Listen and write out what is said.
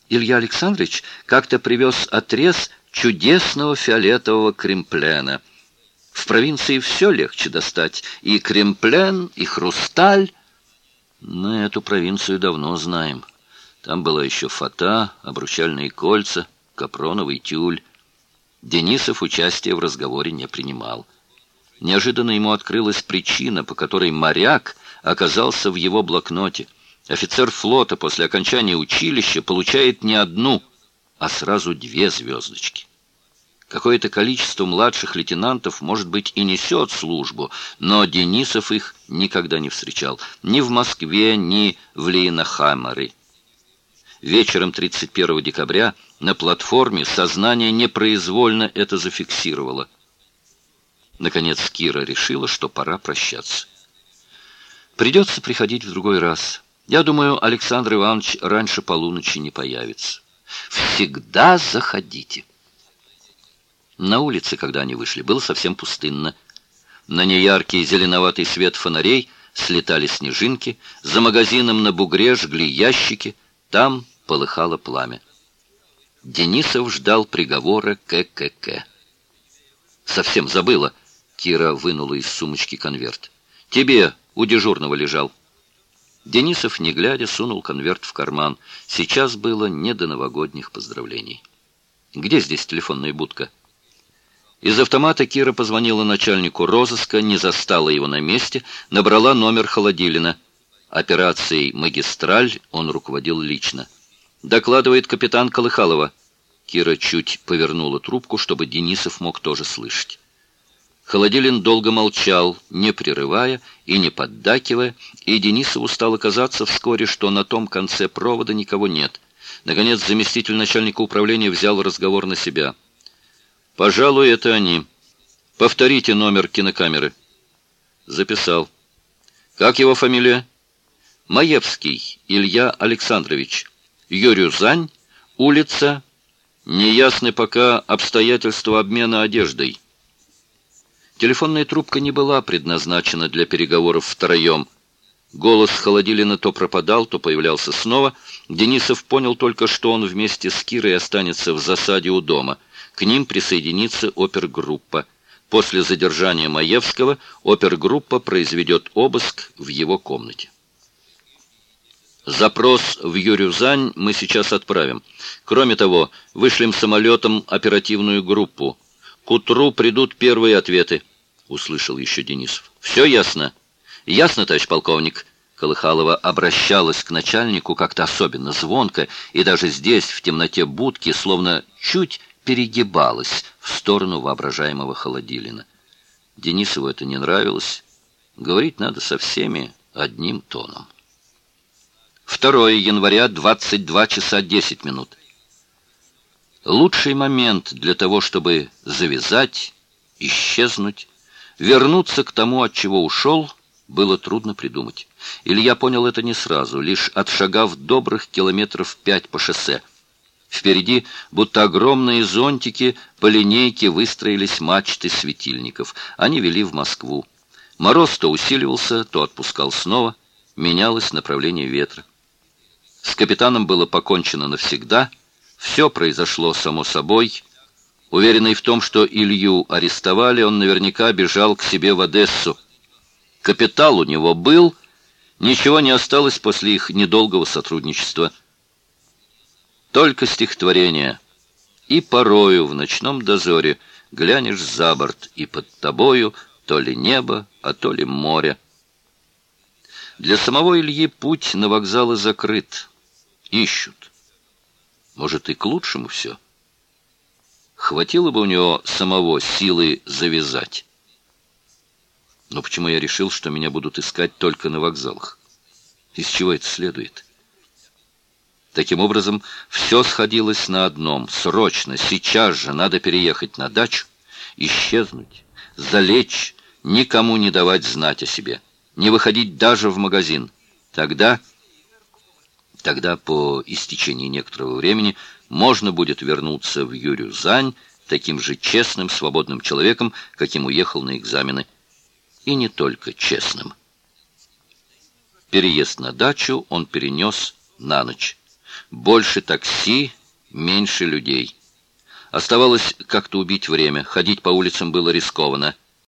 Илья Александрович как-то привез отрез чудесного фиолетового кремплена. В провинции все легче достать. И кремплен, и хрусталь. Мы эту провинцию давно знаем. Там была еще фата, обручальные кольца, капроновый тюль. Денисов участия в разговоре не принимал. Неожиданно ему открылась причина, по которой моряк оказался в его блокноте. Офицер флота после окончания училища получает не одну, а сразу 2 звездочки. Какое-то количество младших лейтенантов, может быть, и несет службу, но Денисов их никогда не встречал. Ни в Москве, ни в Лейнахаммере. Вечером 31 декабря на платформе сознание непроизвольно это зафиксировало. Наконец Кира решила, что пора прощаться. Придется приходить в другой раз. Я думаю, Александр Иванович раньше полуночи не появится. Всегда заходите. На улице, когда они вышли, было совсем пустынно. На неяркий зеленоватый свет фонарей слетали снежинки, за магазином на бугре жгли ящики, там полыхало пламя. Денисов ждал приговора ККК. «Совсем забыла», — Кира вынула из сумочки конверт. «Тебе у дежурного лежал». Денисов, не глядя, сунул конверт в карман. Сейчас было не до новогодних поздравлений. «Где здесь телефонная будка?» Из автомата Кира позвонила начальнику розыска, не застала его на месте, набрала номер Холодилина. Операцией «Магистраль» он руководил лично. «Докладывает капитан Колыхалова». Кира чуть повернула трубку, чтобы Денисов мог тоже слышать. Холодилин долго молчал, не прерывая и не поддакивая, и Денисову стало казаться вскоре, что на том конце провода никого нет. Наконец заместитель начальника управления взял разговор на себя. «Пожалуй, это они. Повторите номер кинокамеры». «Записал». «Как его фамилия?» «Маевский Илья Александрович. Юрюзань, улица. Неясны пока обстоятельства обмена одеждой». Телефонная трубка не была предназначена для переговоров втроем. Голос Холодилина то пропадал, то появлялся снова. Денисов понял только, что он вместе с Кирой останется в засаде у дома. К ним присоединится опергруппа. После задержания Маевского опергруппа произведет обыск в его комнате. Запрос в Юрюзань мы сейчас отправим. Кроме того, вышлем самолетом оперативную группу. К утру придут первые ответы, услышал еще Денисов. Все ясно? Ясно, товарищ полковник. Колыхалова обращалась к начальнику как-то особенно звонко, и даже здесь, в темноте будки, словно чуть перегибалась в сторону воображаемого Холодилина. Денисову это не нравилось. Говорить надо со всеми одним тоном. 2 января, 22 часа 10 минут. Лучший момент для того, чтобы завязать, исчезнуть, вернуться к тому, от чего ушел, было трудно придумать. Илья понял это не сразу, лишь отшагав добрых километров 5 по шоссе. Впереди, будто огромные зонтики, по линейке выстроились мачты светильников. Они вели в Москву. Мороз то усиливался, то отпускал снова. Менялось направление ветра. С капитаном было покончено навсегда. Все произошло само собой. Уверенный в том, что Илью арестовали, он наверняка бежал к себе в Одессу. Капитал у него был. Ничего не осталось после их недолгого сотрудничества. Только стихотворение. И порою в ночном дозоре глянешь за борт, и под тобою то ли небо, а то ли море. Для самого Ильи путь на вокзалы закрыт. Ищут. Может, и к лучшему все. Хватило бы у него самого силы завязать. Но почему я решил, что меня будут искать только на вокзалах? Из чего это следует? Таким образом, все сходилось на одном. Срочно, сейчас же надо переехать на дачу, исчезнуть, залечь, никому не давать знать о себе, не выходить даже в магазин. Тогда по истечении некоторого времени можно будет вернуться в Юрюзань таким же честным, свободным человеком, каким уехал на экзамены. И не только честным. Переезд на дачу он перенес на ночь. Больше такси, меньше людей. Оставалось как-то убить время. Ходить по улицам было рискованно.